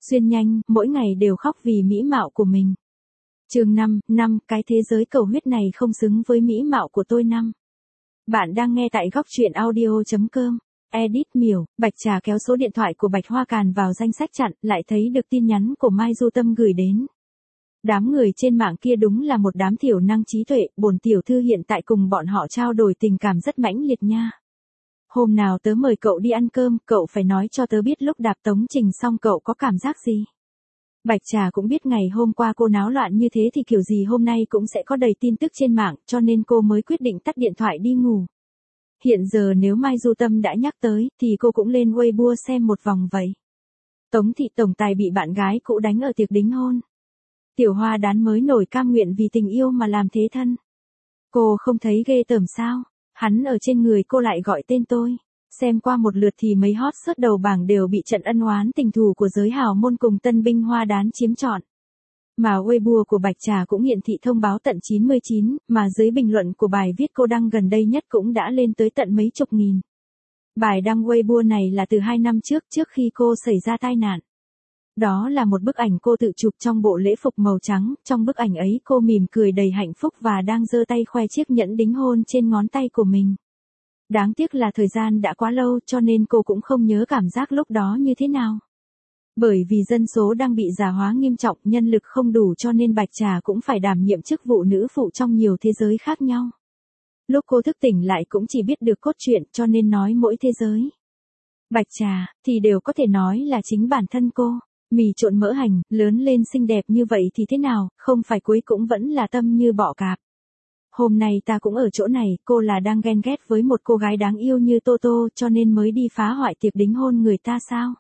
Xuyên nhanh, mỗi ngày đều khóc vì mỹ mạo của mình. Chương 5, cái thế giới cầu huyết này không xứng với mỹ mạo của tôi. Bạn đang nghe tại góc truyện audio.com. Edit Miểu, Bạch Trà kéo số điện thoại của Bạch Hoa Càn vào danh sách chặn, lại thấy được tin nhắn của Mai Du Tâm gửi đến. Đám người trên mạng kia đúng là một đám thiểu năng trí tuệ, bổn tiểu thư hiện tại cùng bọn họ trao đổi tình cảm rất mãnh liệt nha. Hôm nào tớ mời cậu đi ăn cơm, cậu phải nói cho tớ biết lúc đạp tống trình xong cậu có cảm giác gì. Bạch Trà cũng biết ngày hôm qua cô náo loạn như thế thì kiểu gì hôm nay cũng sẽ có đầy tin tức trên mạng, cho nên cô mới quyết định tắt điện thoại đi ngủ. Hiện giờ nếu Mai Du Tâm đã nhắc tới, thì cô cũng lên Weibo xem một vòng vậy. Tống thị tổng tài bị bạn gái cũ đánh ở tiệc đính hôn. Tiểu Hoa Đán mới nổi cam nguyện vì tình yêu mà làm thế thân. Cô không thấy ghê tởm sao? Hắn ở trên người cô lại gọi tên tôi. Xem qua một lượt thì mấy hot search đầu bảng đều bị trận ân oán tình thù của giới hào môn cùng tân binh Hoa Đán chiếm trọn. Mà Weibo của Bạch Trà cũng hiển thị thông báo tận 99, mà dưới bình luận của bài viết cô đăng gần đây nhất cũng đã lên tới tận mấy chục nghìn. Bài đăng Weibo này là từ 2 năm trước khi cô xảy ra tai nạn. Đó là một bức ảnh cô tự chụp trong bộ lễ phục màu trắng, trong bức ảnh ấy cô mỉm cười đầy hạnh phúc và đang giơ tay khoe chiếc nhẫn đính hôn trên ngón tay của mình. Đáng tiếc là thời gian đã quá lâu cho nên cô cũng không nhớ cảm giác lúc đó như thế nào. Bởi vì dân số đang bị già hóa nghiêm trọng, nhân lực không đủ cho nên Bạch Trà cũng phải đảm nhiệm chức vụ nữ phụ trong nhiều thế giới khác nhau. Lúc cô thức tỉnh lại cũng chỉ biết được cốt truyện cho nên nói mỗi thế giới. Bạch Trà thì đều có thể nói là chính bản thân cô. Mì trộn mỡ hành, lớn lên xinh đẹp như vậy thì thế nào, không phải cuối cũng vẫn là tâm như bọ cạp. Hôm nay ta cũng ở chỗ này, cô là đang ghen ghét với một cô gái đáng yêu như Toto cho nên mới đi phá hoại tiệc đính hôn người ta sao?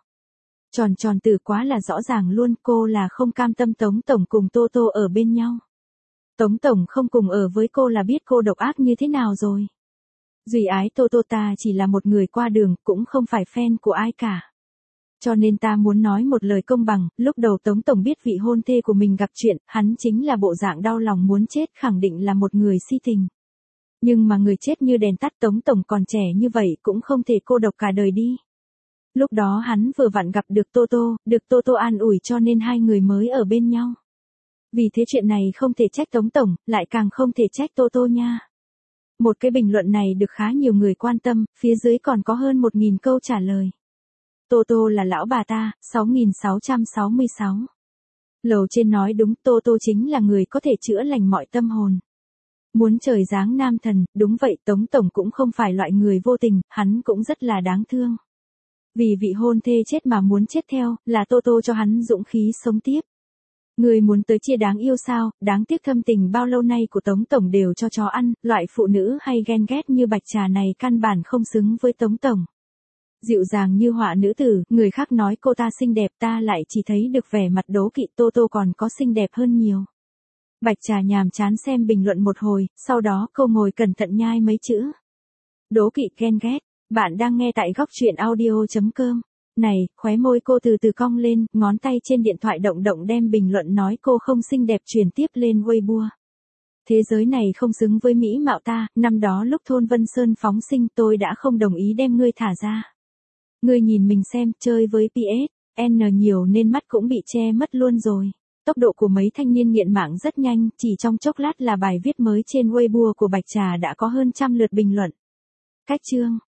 Tròn từ quá là rõ ràng luôn, cô là không cam tâm Tống Tổng cùng Toto ở bên nhau. Tống Tổng không cùng ở với cô là biết cô độc ác như thế nào rồi. Duy ái Toto ta chỉ là một người qua đường, cũng không phải fan của ai cả. Cho nên ta muốn nói một lời công bằng, lúc đầu Tống Tổng biết vị hôn thê của mình gặp chuyện, hắn chính là bộ dạng đau lòng muốn chết, khẳng định là một người si tình. Nhưng mà người chết như đèn tắt, Tống Tổng còn trẻ như vậy cũng không thể cô độc cả đời đi. Lúc đó hắn vừa vặn gặp được Toto an ủi cho nên hai người mới ở bên nhau. Vì thế chuyện này không thể trách Tống Tổng, lại càng không thể trách Toto nha. Một cái bình luận này được khá nhiều người quan tâm, phía dưới còn có hơn 1.000 câu trả lời. Toto là lão bà ta, 6666. Lầu trên nói đúng, Toto chính là người có thể chữa lành mọi tâm hồn. Muốn trời giáng nam thần, đúng vậy, Tống Tổng cũng không phải loại người vô tình, hắn cũng rất là đáng thương. Vì vị hôn thê chết mà muốn chết theo, là Toto cho hắn dũng khí sống tiếp. Người muốn tới chia đáng yêu sao, đáng tiếc thâm tình bao lâu nay của Tống Tổng đều cho chó ăn, loại phụ nữ hay ghen ghét như Bạch Trà này căn bản không xứng với Tống Tổng. Dịu dàng như họa nữ tử, người khác nói cô ta xinh đẹp, ta lại chỉ thấy được vẻ mặt đố kỵ, Toto còn có xinh đẹp hơn nhiều. Bạch Trà nhàm chán xem bình luận một hồi, sau đó cô ngồi cẩn thận nhai mấy chữ. Đố kỵ ghen ghét, bạn đang nghe tại góc truyện audio.com. Này, khóe môi cô từ từ cong lên, ngón tay trên điện thoại động động đem bình luận nói cô không xinh đẹp truyền tiếp lên Weibo. Thế giới này không xứng với mỹ mạo ta, năm đó lúc thôn Vân Sơn phóng sinh tôi đã không đồng ý đem ngươi thả ra. Ngươi nhìn mình xem, chơi với PSN nhiều nên mắt cũng bị che mất luôn rồi. Tốc độ của mấy thanh niên nghiện mạng rất nhanh, chỉ trong chốc lát là bài viết mới trên Weibo của Bạch Trà đã có hơn 100 lượt bình luận. Cách chương